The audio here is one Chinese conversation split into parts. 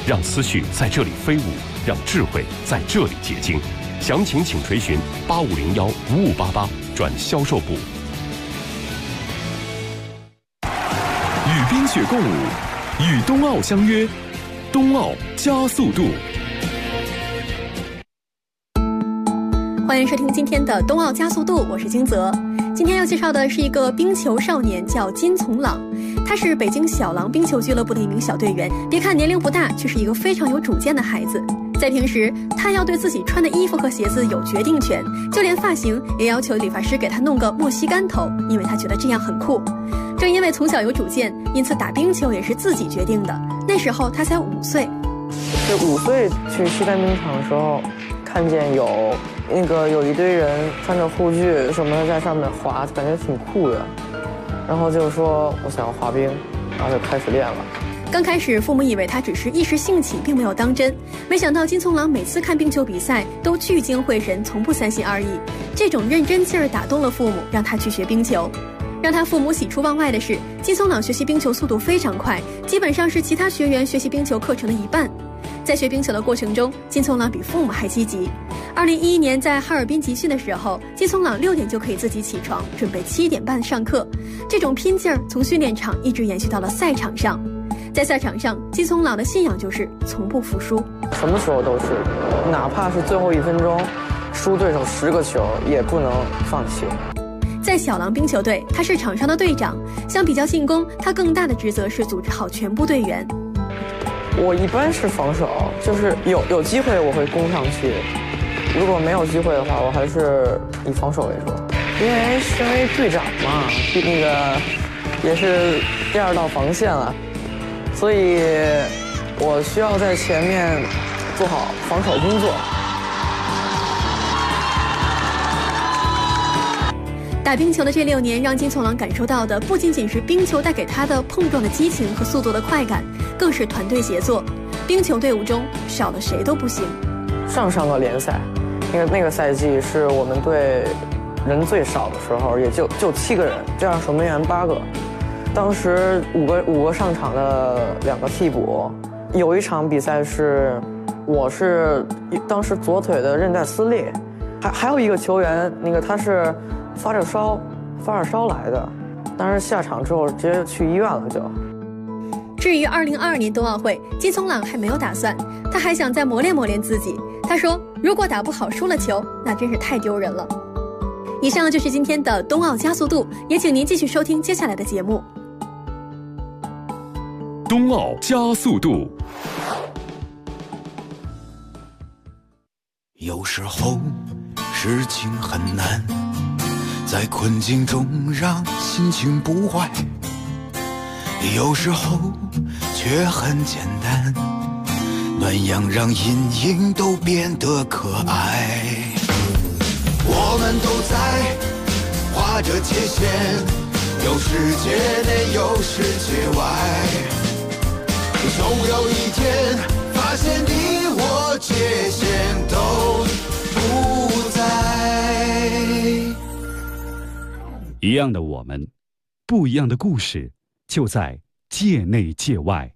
让思绪在这里飞舞，让智慧在这里结晶。详情请垂询8501-5588转销售部。 与冰雪共舞，与冬奥相约，冬奥加速度。 欢迎收听今天的冬奥加速度，我是金泽。今天要介绍的是一个冰球少年，叫金从朗。他是北京小狼冰球俱乐部的一名小队员。别看年龄不大，却是一个非常有主见的孩子。在平时，他要对自己穿的衣服和鞋子有决定权，就连发型也要求理发师给他弄个莫西干头，因为他觉得这样很酷。正因为从小有主见，因此打冰球也是自己决定的。那时候他才5岁。 是5岁去西单冰场的时候，看见有一堆人穿着护具什么的在上面滑，感觉挺酷的。然后就说我想要滑冰，然后就开始练了。 刚开始父母以为他只是一时兴起，并没有当真。没想到金从朗每次看冰球比赛都聚精会神，从不三心二意。这种认真劲儿打动了父母，让他去学冰球。让他父母喜出望外的是，金从朗学习冰球速度非常快，基本上是其他学员学习冰球课程的一半。在学冰球的过程中，金从朗比父母还积极。2011年在哈尔滨集训的时候，金从朗6点就可以自己起床，准备7点半上课。这种拼劲儿从训练场一直延续到了赛场上。在赛场上，金从朗的信仰就是从不服输， 什么时候都是，哪怕是最后1分钟，输对手10个球也不能放弃。 在小狼冰球队，他是场上的队长。相比较进攻，他更大的职责是组织好全部队员。 我一般是防守，就是有机会我会攻上去，如果没有机会的话，我还是以防守为主。因为身为队长嘛，也是第2道防线了，所以我需要在前面做好防守工作。 打冰球的这6年，让金从朗感受到的不仅仅是冰球带给他的碰撞的激情和速度的快感，更是团队协作。冰球队伍中少了谁都不行。 上个联赛，那个赛季是我们队人最少的时候，也就7个人，这样守门员8个。当时五个上场的2个替补。有一场比赛是我是当时左腿的韧带撕裂，还有一个球员，他是发着烧来的，但是下场之后直接去医院了就。 至于2022年冬奥会，金从朗还没有打算，他还想再磨练磨练自己。他说，如果打不好输了球，那真是太丢人了。以上就是今天的冬奥加速度，也请您继续收听接下来的节目。 冬奥加速度。 有时候事情很难，在困境中让心情不坏，有时候却很简单，暖阳让阴影都变得可爱。我们都在画着界限，有世界内有世界外，总有一天发现你我界限都不在。 一样的我们，不一样的故事，就在界内界外。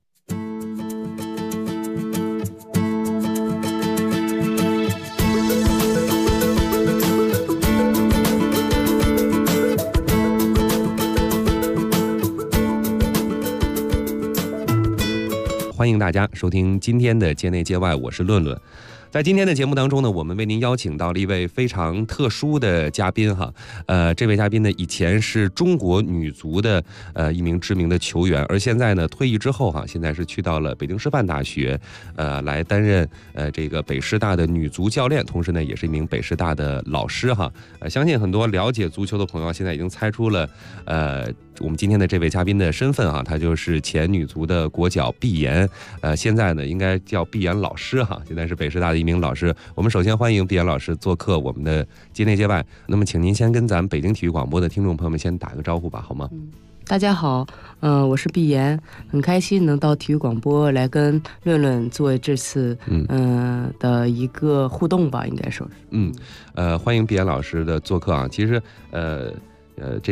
欢迎大家收听今天的界内界外，我是论论。在今天的节目当中呢，我们为您邀请到了一位非常特殊的嘉宾哈。这位嘉宾呢，以前是中国女足的一名知名的球员，而现在呢退役之后哈，现在是去到了北京师范大学，来担任这个北师大的女足教练，同时呢也是一名北师大的老师哈。相信很多了解足球的朋友现在已经猜出了我们今天的这位嘉宾的身份啊，他就是前女足的国脚毕妍，现在呢应该叫毕妍老师哈，现在是北师大的一名老师。我们首先欢迎毕妍老师做客我们的界内界外。那么请您先跟咱们北京体育广播的听众朋友们先打个招呼吧，好吗？ 大家好，我是毕妍，很开心能到体育广播来跟论论做这次的一个互动吧，应该说是。 欢迎毕妍老师的做客啊。其实这个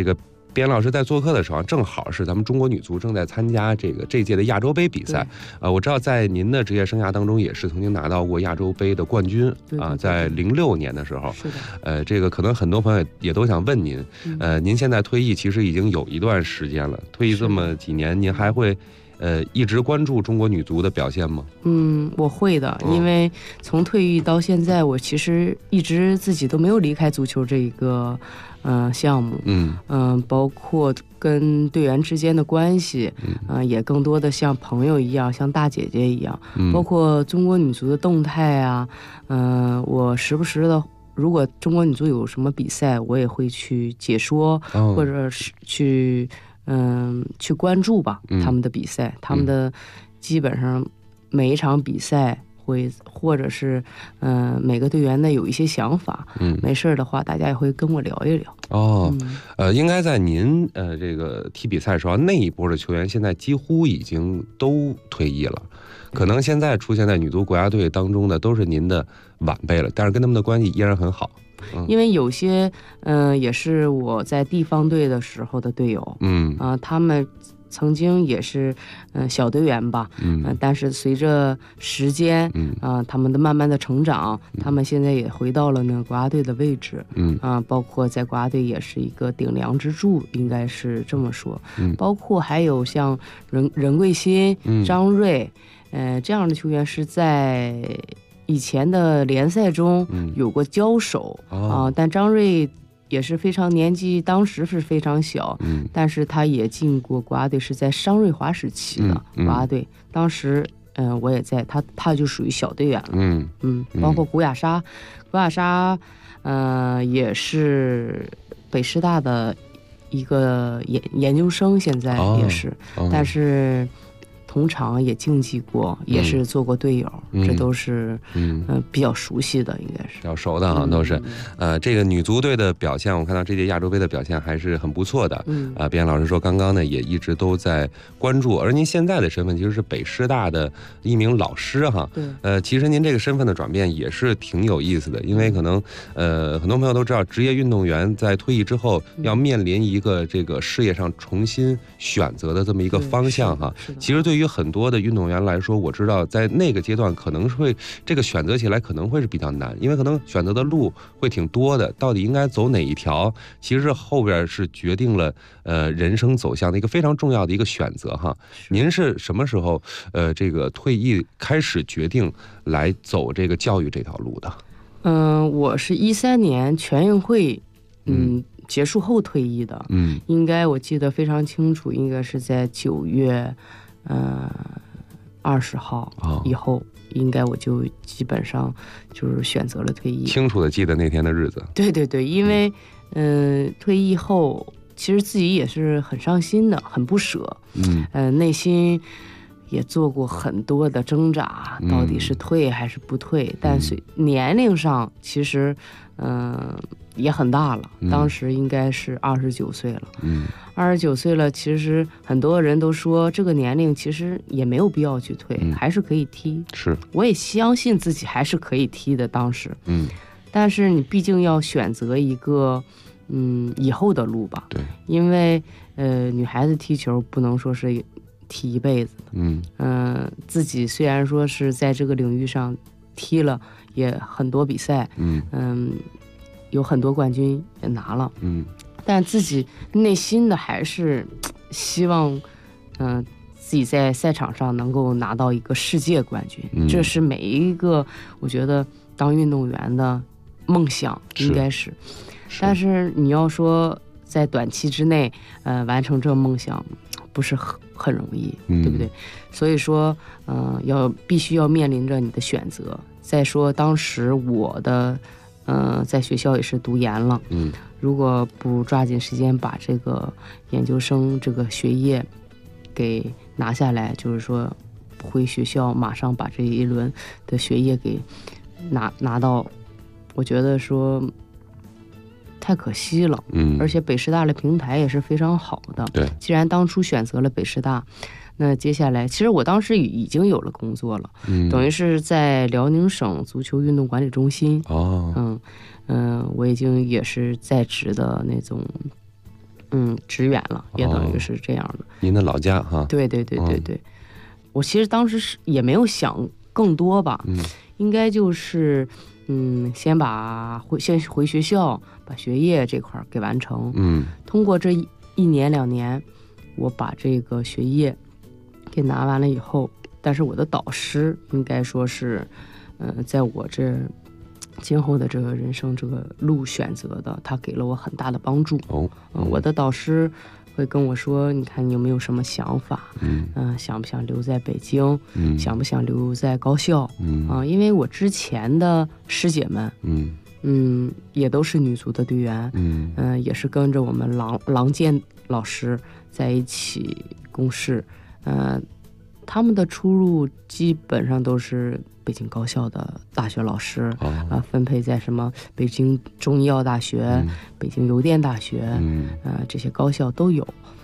边老师在做客的时候，正好是咱们中国女足正在参加这届的亚洲杯比赛。我知道在您的职业生涯当中，也是曾经拿到过亚洲杯的冠军啊，在06年的时候。 是的。 这个可能很多朋友也都想问您，您现在退役其实已经有一段时间了，退役这么几年，您还会一直关注中国女足的表现吗？ 我会的，因为从退役到现在，我其实一直自己都没有离开足球这一个项目。包括跟队员之间的关系，也更多的像朋友一样，像大姐姐一样。包括中国女足的动态啊，我时不时的，如果中国女足有什么比赛，我也会去解说，或者是去关注吧他们的比赛，他们的基本上每一场比赛或者是每个队员呢有一些想法，没事的话大家也会跟我聊一聊。 应该在您这个踢比赛的时候，那一波的球员现在几乎已经都退役了，可能现在出现在女足国家队当中的都是您的晚辈了，但是跟他们的关系依然很好。 因为有些也是我在地方队的时候的队友，他们曾经也是小队员吧，但是随着时间他们的慢慢的成长，他们现在也回到了那个国家队的位置，包括在国家队也是一个顶梁支柱，应该是这么说。包括还有像任桂欣、张睿，这样的球员是在以前的联赛中有过交手但张睿也是非常年纪，当时是非常小，但是他也进过国家队，是在商瑞华时期的国家队。当时我也在，他就属于小队员了。包括古雅莎也是北师大的一个研究生，现在也是，但是同场也竞技过，也是做过队友，这都是比较熟悉的，应该是比较熟的啊，都是。这个女足队的表现，我看到这届亚洲杯的表现还是很不错的。边老师说，刚刚呢也一直都在关注，而您现在的身份其实是北师大的一名老师哈。其实您这个身份的转变也是挺有意思的，因为可能很多朋友都知道，职业运动员在退役之后要面临一个这个事业上重新选择的这么一个方向哈。其实对于很多的运动员来说，我知道在那个阶段可能会这个选择起来可能会是比较难，因为可能选择的路会挺多的，到底应该走哪一条，其实后边是决定了人生走向的一个非常重要的一个选择哈。您是什么时候这个退役开始决定来走这个教育这条路的？ 我是13年全运会结束后退役的，应该我记得非常清楚，应该是在9月20号以后，应该我就基本上就是选择了退役。 清楚的记得那天的日子。 对，因为退役后其实自己也是很伤心的，很不舍，内心也做过很多的挣扎，到底是退还是不退。但是年龄上其实也很大了，当时应该是29岁了。29岁了，其实很多人都说这个年龄其实也没有必要去退，还是可以踢。 是， 我也相信自己还是可以踢的当时。但是你毕竟要选择一个以后的路吧。对，因为女孩子踢球不能说是踢一辈子的。自己虽然说是在这个领域上踢了也很多比赛，有很多冠军也拿了，但自己内心的还是希望自己在赛场上能够拿到一个世界冠军，这是每一个我觉得当运动员的梦想，应该是。但是你要说在短期之内完成这个梦想不是很容易，对不对？所以说必须要面临着你的选择。再说当时我的在学校也是读研了，如果不抓紧时间把这个研究生这个学业给拿下来，就是说回学校马上把这一轮的学业给拿到，我觉得说太可惜了。而且北师大的平台也是非常好的。对，既然当初选择了北师大，那接下来其实我当时已经有了工作了，等于是在辽宁省足球运动管理中心。我已经也是在职的那种职员了，也等于是这样的。 您的老家哈？ 对。我其实当时是也没有想更多吧，应该就是先回学校，把学业这块给完成。通过这1年2年，我把这个学业给拿完了以后，但是我的导师应该说是，在我这今后的这个人生这个路选择的，他给了我很大的帮助。我的导师会跟我说，你看你有没有什么想法？想不想留在北京？想不想留在高校？因为我之前的师姐们，也都是女足的队员，也是跟着我们郎健老师在一起共事，他们的出入基本上都是北京高校的大学老师，分配在什么北京中医药大学、北京邮电大学，这些高校都有。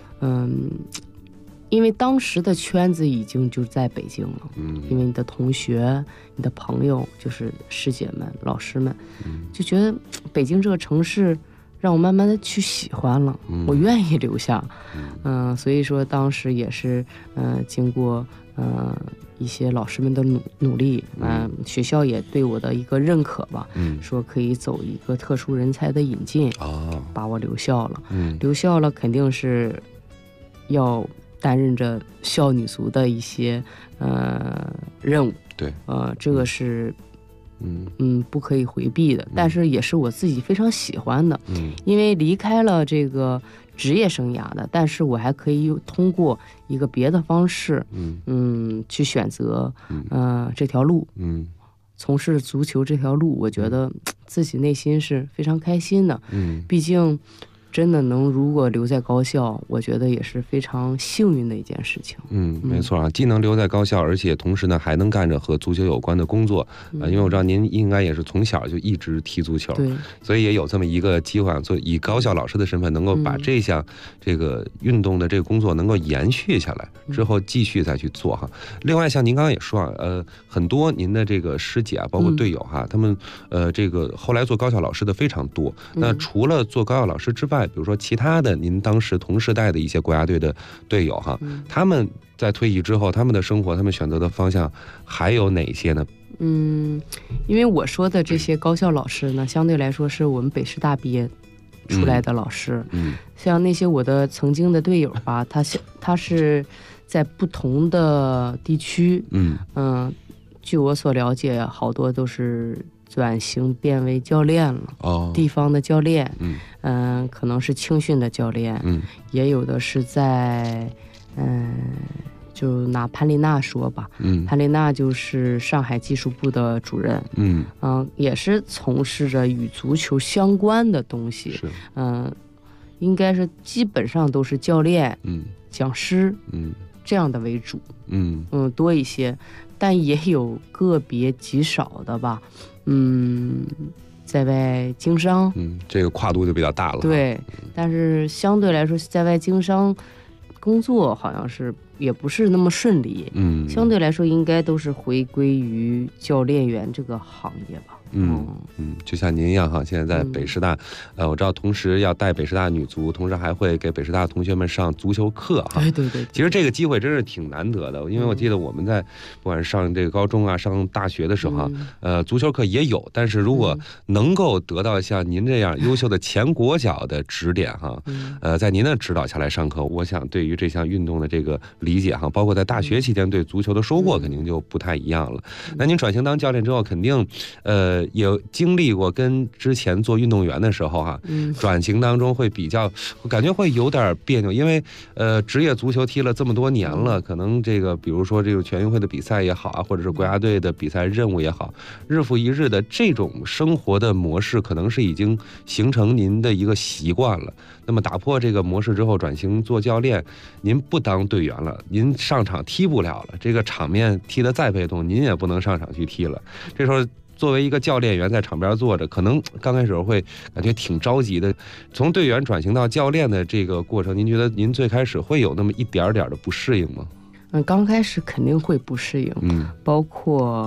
因为当时的圈子已经就在北京了，因为你的同学、你的朋友，就是师姐们、老师们，就觉得北京这个城市让我慢慢的去喜欢了，我愿意留下。所以说当时也是经过一些老师们的努力，学校也对我的一个认可吧，说可以走一个特殊人才的引进，把我留校了。留校了肯定是要担任着校女足的一些任务，对，这个是不可以回避的，但是也是我自己非常喜欢的，因为离开了这个职业生涯的，但是我还可以通过一个别的方式，去选择这条路，从事足球这条路，我觉得自己内心是非常开心的，毕竟真的如果留在高校，我觉得也是非常幸运的一件事情。 没错啊，既能留在高校，而且同时呢还能干着和足球有关的工作，因为我知道您应该也是从小就一直踢足球，对，所以也有这么一个机会，以高校老师的身份能够把这项这个运动的这个工作能够延续下来，之后继续再去做哈。另外像您刚刚也说很多您的这个师姐包括队友哈，他们这个后来做高校老师的非常多。那除了做高校老师之外，比如说其他的您当时同时代的一些国家队的队友哈，他们在退役之后，他们的生活，他们选择的方向还有哪些呢？ 因为我说的这些高校老师呢，相对来说是我们北师大毕业出来的老师，像那些我的曾经的队友吧，他是在不同的地区，据我所了解，好多都是转型变为教练了，地方的教练，可能是青训的教练，也有的是在就拿潘丽娜说吧，潘丽娜就是上海技术部的主任，也是从事着与足球相关的东西，应该是基本上都是教练、讲师，这样的为主，多一些，但也有个别极少的吧，在外经商， 这个跨度就比较大了。 对，但是相对来说，在外经商工作好像是也不是那么顺利，相对来说应该都是回归于教练员这个行业吧。 就像您一样哈，现在在北师大，我知道同时要带北师大女足，同时还会给北师大同学们上足球课哈。 对。 其实这个机会真是挺难得的，因为我记得我们在不管是上这个高中啊、上大学的时候足球课也有，但是如果能够得到像您这样优秀的前国脚的指点哈，在您的指导下来上课，我想对于这项运动的这个理解哈，包括在大学期间对足球的收获肯定就不太一样了。那您转型当教练之后，肯定也经历过跟之前做运动员的时候哈，转型当中会比较，我感觉会有点别扭，因为职业足球踢了这么多年了，可能这个比如说这个全运会的比赛也好啊，或者是国家队的比赛任务也好，日复一日的这种生活的模式，可能是已经形成您的一个习惯了。那么打破这个模式之后，转型做教练，您不当队员了，您上场踢不了了，这个场面踢得再被动，您也不能上场去踢了。这时候作为一个教练员在场边坐着，可能刚开始会感觉挺着急的。从队员转型到教练的这个过程，您觉得您最开始会有那么一点点的不适应吗？ 刚开始肯定会不适应，包括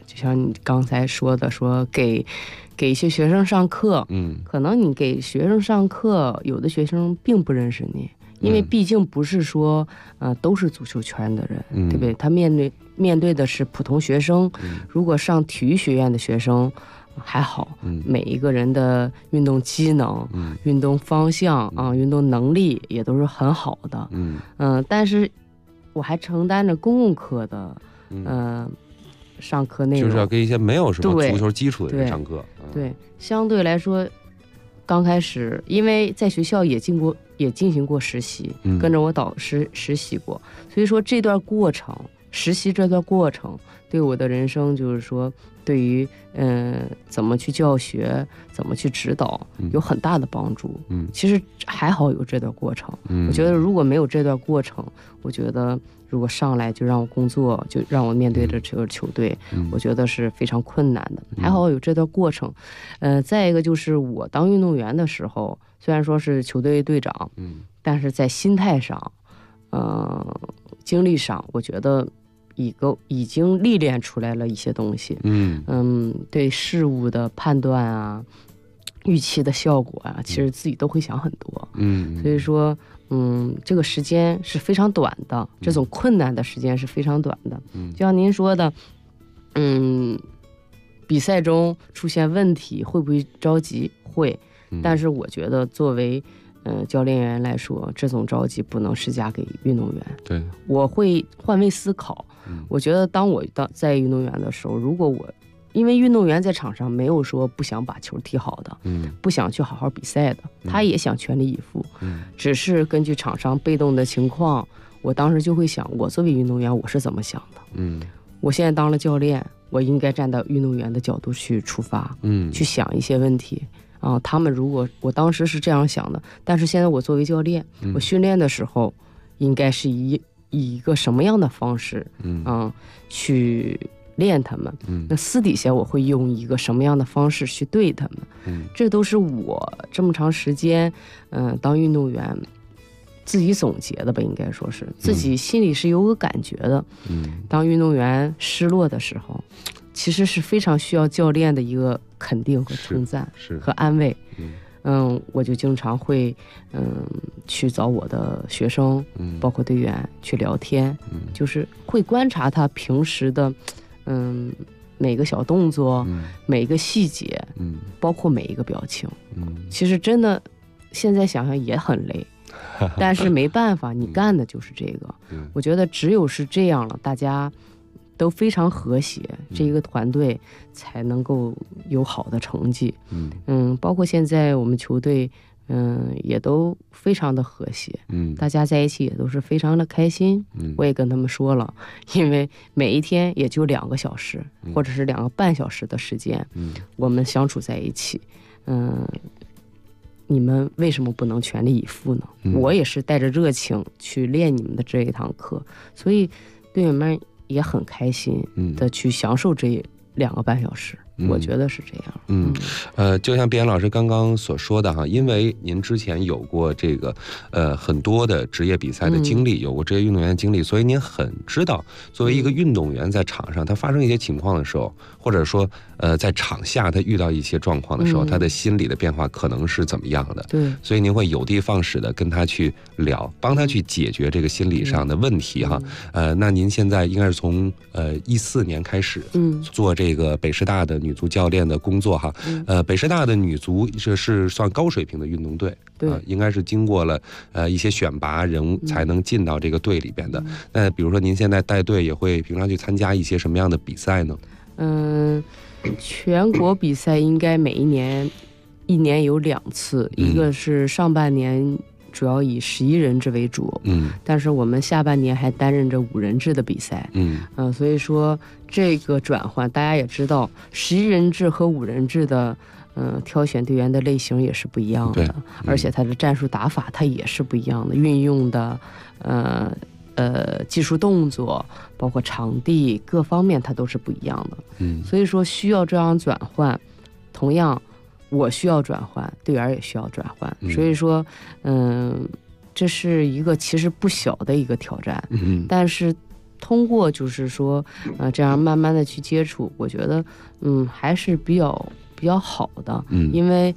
就像你刚才说的，说给一些学生上课，可能你给学生上课，有的学生并不认识你，因为毕竟不是说都是足球圈的人，对不对？他面对的是普通学生，如果上体育学院的学生还好，每一个人的运动机能、运动方向啊、运动能力也都是很好的，但是我还承担着公共课的，上课内容， 就是要给一些没有什么足球基础的人上课。 对，相对来说，刚开始因为在学校也进行过实习，跟着我导师实习过，所以说这段过程，实习这段过程对我的人生就是说，对于怎么去教学，怎么去指导，有很大的帮助。其实还好有这段过程。我觉得如果没有这段过程，我觉得如果上来就让我工作，就让我面对着这个球队，我觉得是非常困难的。还好有这段过程。再一个就是我当运动员的时候，虽然说是球队队长，但是在心态上，经历上，我觉得已经历练出来了一些东西。对事物的判断啊，预期的效果啊，其实自己都会想很多。所以说，这个时间是非常短的，这种困难的时间是非常短的。就像您说的，比赛中出现问题会不会着急？会，但是我觉得作为教练员来说，这种着急不能施加给运动员。对，我会换位思考。我觉得当我在运动员的时候，如果因为运动员在场上没有说不想把球踢好的，不想去好好比赛的，他也想全力以赴，只是根据场上被动的情况，我当时就会想，我作为运动员我是怎么想的。我现在当了教练，我应该站到运动员的角度去出发，去想一些问题啊。他们如果我当时是这样想的，但是现在我作为教练，我训练的时候应该是以一个什么样的方式去练他们，那私底下我会用一个什么样的方式去对他们，这都是我这么长时间当运动员自己总结的吧，应该说是自己心里是有个感觉的。当运动员失落的时候，其实是非常需要教练的一个肯定和称赞和安慰。我就经常会去找我的学生，包括队员去聊天，就是会观察他平时的每个小动作，每个细节，包括每一个表情。其实真的现在想想也很累，但是没办法，你干的就是这个。我觉得只有是这样了，大家都非常和谐，这一个团队才能够有好的成绩。包括现在我们球队也都非常的和谐，大家在一起也都是非常的开心。我也跟他们说了，因为每一天也就2个小时或者是2个半小时的时间，我们相处在一起，你们为什么不能全力以赴呢？我也是带着热情去练你们的这一堂课，所以队员们也很开心的去享受这2个半小时。我觉得是这样。 就像毕岩老师刚刚所说的哈，因为您之前有过这个很多的职业比赛的经历，有过职业运动员的经历，所以您很知道，作为一个运动员在场上，他发生一些情况的时候，或者说在场下他遇到一些状况的时候，他的心理的变化可能是怎么样的？对，所以您会有的放矢的跟他去聊，帮他去解决这个心理上的问题哈。那您现在应该是从14年开始做这个北师大的女足教练的工作哈。北师大的女足这是算高水平的运动队，应该是经过了一些选拔人才能进到这个队里边的。那比如说您现在带队也会平常去参加一些什么样的比赛呢？ 全国比赛应该每一年有2次，一个是上半年主要以11人制为主，但是我们下半年还担任着5人制的比赛，所以说这个转换大家也知道，11人制和5人制的挑选队员的类型也是不一样的，而且它的战术打法它也是不一样的，运用的技术动作，包括场地各方面它都是不一样的，所以说需要这样转换。同样我需要转换，队员也需要转换，所以说这是一个其实不小的一个挑战，但是通过就是说这样慢慢的去接触，我觉得还是比较好的。因为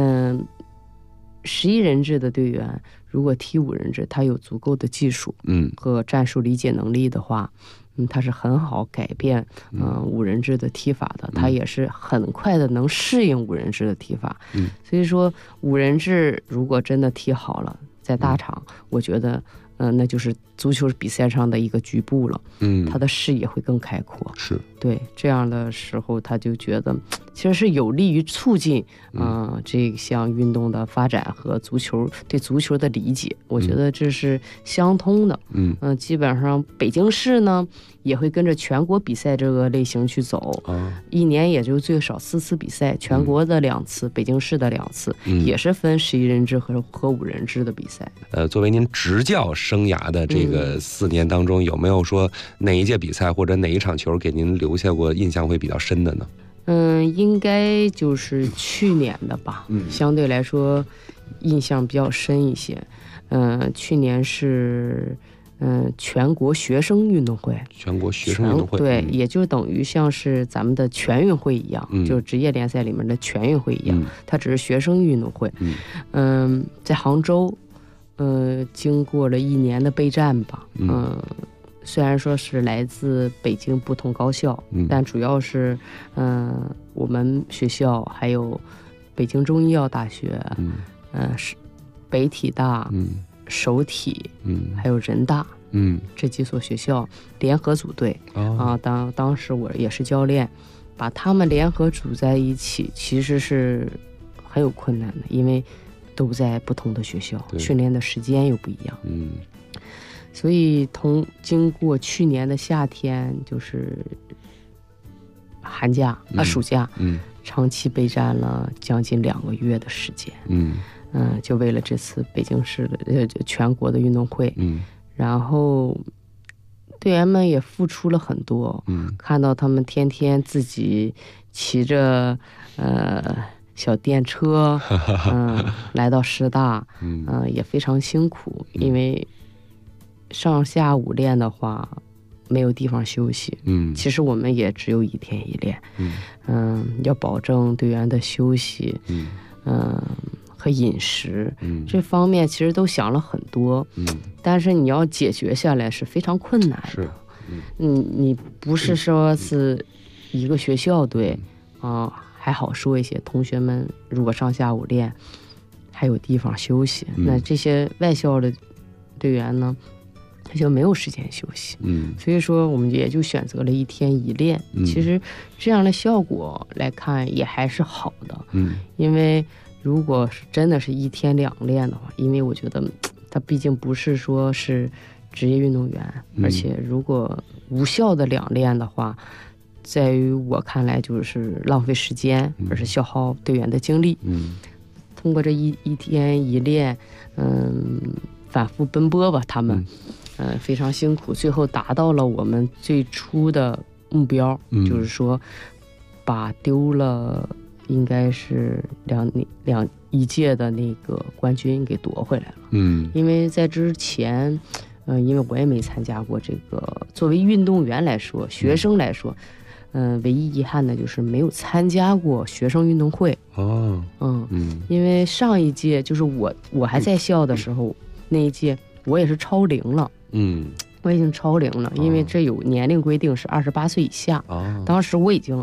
11人制的队员如果踢5人制，他有足够的技术和战术理解能力的话，他是很好改变5人制的踢法的，他也是很快的能适应5人制的踢法。所以说5人制如果真的踢好了，在大场我觉得那就是足球比赛上的一个局部了，他的视野会更开阔。 是对，这样的时候他就觉得其实是有利于促进这项运动的发展和对足球的理解，我觉得这是相通的。基本上北京市呢也会跟着全国比赛这个类型去走，一年也就最少4次比赛，全国的2次，北京市的2次，也是分11人制和5人制的比赛。 作为您执教生涯的这个4年当中，有没有说哪一届比赛或者哪一场球给您留下过印象会比较深的呢？ 应该就是去年的吧，相对来说印象比较深一些。去年是全国学生运动会，对，也就等于像是咱们的全运会一样，就是职业联赛里面的全运会一样，它只是学生运动会。在杭州，经过了1年的备战吧，虽然说是来自北京不同高校，但主要是我们学校还有北京中医药大学，北体大，首体，还有人大，这几所学校联合组队当时我也是教练，把他们联合组在一起，其实是很有困难的，因为都在不同的学校，训练的时间又不一样。所以经过去年的夏天，就是寒假暑假，长期备战了将近2个月的时间。就为了这次北京市的全国的运动会，然后队员们也付出了很多，看到他们天天自己骑着小电车，来到师大，也非常辛苦，因为上下午练的话没有地方休息，其实我们也只有1天1练，要保证队员的休息，和饮食，这方面其实都想了很多，但是你要解决下来是非常困难的。你不是说是一个学校队还好说一些，同学们如果上下午练还有地方休息，那这些外校的队员呢，他就没有时间休息，所以说我们也就选择了1天1练，其实这样的效果来看也还是好的，因为如果是真的是1天2练的话，因为我觉得他毕竟不是说是职业运动员，而且如果无效的2练的话，在于我看来就是浪费时间，而是消耗队员的精力。通过这一天1练，反复奔波吧，他们非常辛苦，最后达到了我们最初的目标，就是说把丢了应该是一届的那个冠军给夺回来了。因为在之前因为我也没参加过这个，作为运动员来说，学生来说，唯一遗憾的就是没有参加过学生运动会。因为上一届就是我还在校的时候，那一届我也是超龄了。我已经超龄了，因为这有年龄规定是28岁以下。当时我已经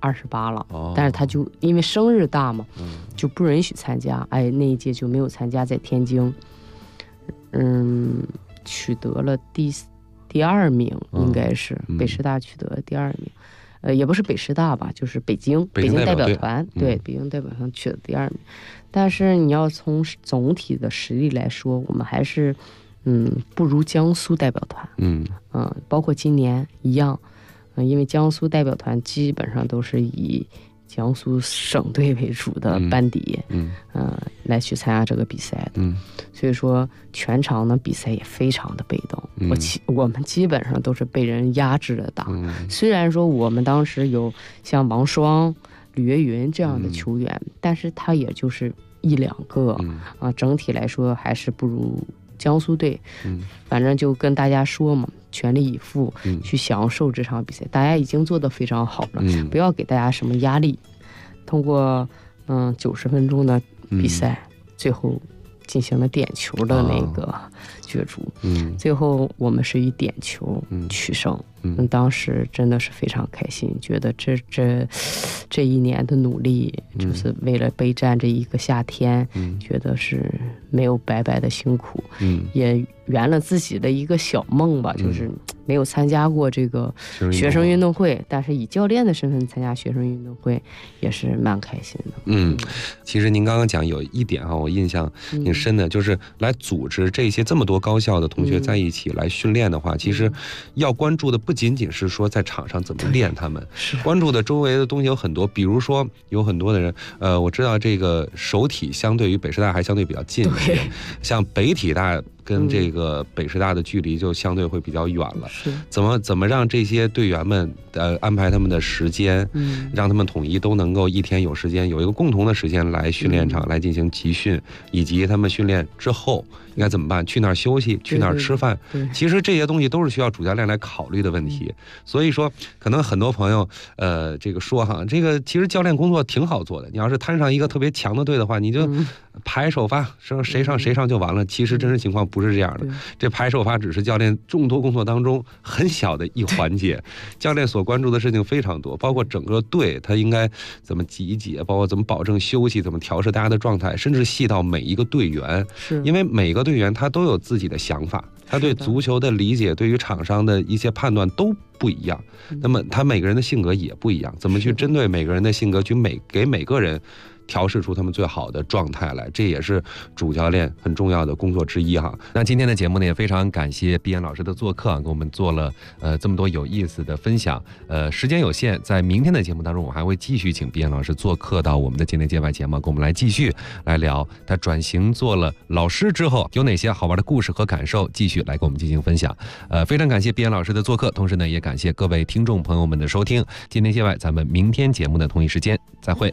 28了，但是他就因为生日大嘛，就不允许参加。那一届就没有参加，在天津，取得了第2名，应该是北师大取得了第2名，也不是北师大吧，就是北京代表团，对，北京代表团取得第2名。但是你要从总体的实力来说，我们还是不如江苏代表团，包括今年一样，因为江苏代表团基本上都是以江苏省队为主的班底，来去参加这个比赛的，所以说全场的比赛也非常的被动，我们基本上都是被人压制着打。虽然说我们当时有像王霜、吕岳云这样的球员，但是他也就是1、2个，整体来说还是不如江苏队。反正就跟大家说嘛， 全力以赴去享受这场比赛。大家已经做得非常好了，不要给大家什么压力。通过90分钟的比赛，最后进行了点球的那个角逐，最后我们是以点球取胜。当时真的是非常开心，觉得这一年的努力，就是为了备战这一个夏天，觉得是没有白白的辛苦，也圆了自己的一个小梦吧，就是没有参加过这个学生运动会，但是以教练的身份参加学生运动会也是蛮开心的。 其实您刚刚讲有一点我印象挺深的，就是来组织这么多高校的同学在一起来训练的话，其实要关注的不仅仅是说在场上怎么练他们，关注的周围的东西有很多，比如说有很多的人，我知道这个首体相对于北师大还相对比较近一些，像北体大跟这个北师大的距离就相对会比较远了。怎么让这些队员们安排他们的时间，让他们统一都能够一天有时间，有一个共同的时间来训练场来进行集训，以及他们训练之后应该怎么办，去哪儿休息，去哪儿吃饭。其实这些东西都是需要主教练来考虑的问题。所以说可能很多朋友这个说这个其实教练工作挺好做的，你要是摊上一个特别强的队的话，你就排首发，谁上就完了。其实真实情况不是这样的，这排首发只是教练众多工作当中很小的一环节，教练所关注的事情非常多，包括整个队他应该怎么集结，包括怎么保证休息，怎么调试大家的状态，甚至细到每一个队员，因为每个队员他都有自己的想法，他对足球的理解，对于场上的一些判断都不一样，那么他每个人的性格也不一样，怎么去针对每个人的性格，去给每个人调试出他们最好的状态来，这也是主教练很重要的工作之一那今天的节目呢，也非常感谢毕岩老师的做客，给我们做了这么多有意思的分享。时间有限，在明天的节目当中，我还会继续请毕岩老师做客到我们的界内界外节目，跟我们来继续来聊他转型做了老师之后有哪些好玩的故事和感受，继续来跟我们进行分享。非常感谢毕岩老师的做客，同时呢，也感谢各位听众朋友们的收听。界内界外，咱们明天节目的同一时间再会。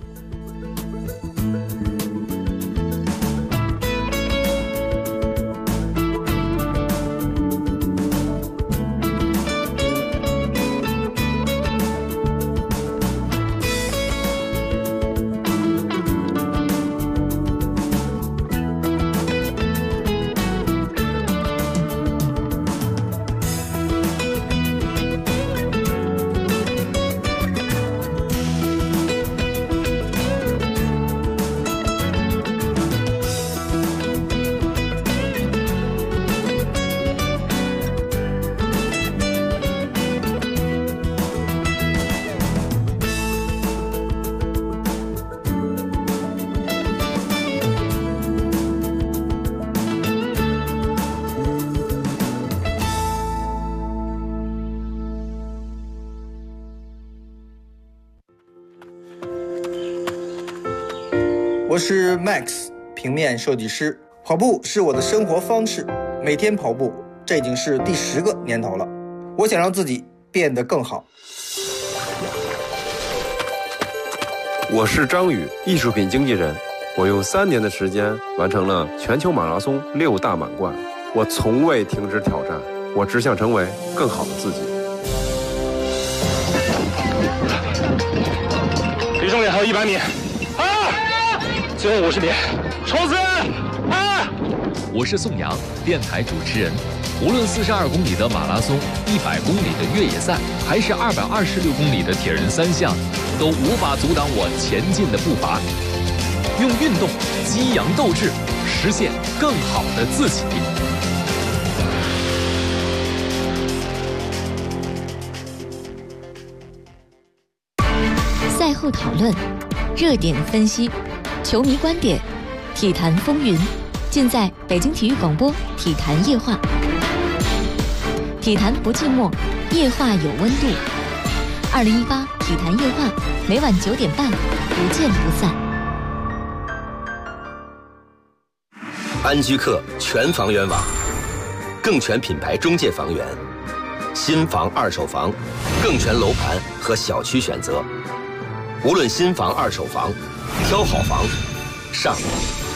我是 Max， 平面设计师。跑步是我的生活方式，每天跑步，这已经是第10个年头了。我想让自己变得更好。 我是张宇，艺术品经纪人。我用3年的时间完成了全球马拉松6大满贯。我从未停止挑战，我只想成为更好的自己。 离终点还有100米。最后50米，冲刺！ 我是宋阳，电台主持人。无论42公里的马拉松、100公里的越野赛，还是226公里的铁人3项，都无法阻挡我前进的步伐。用运动激扬斗志，实现更好的自己。 赛后讨论，热点分析，球迷观点，体坛风云，尽在北京体育广播体坛夜话。体坛不寂寞，夜话有温度。2018体坛夜话，每晚9点半，不见不散。 安居客全房源网，更全品牌中介房源，新房二手房，更全楼盘和小区选择。无论新房二手房，挑好房，上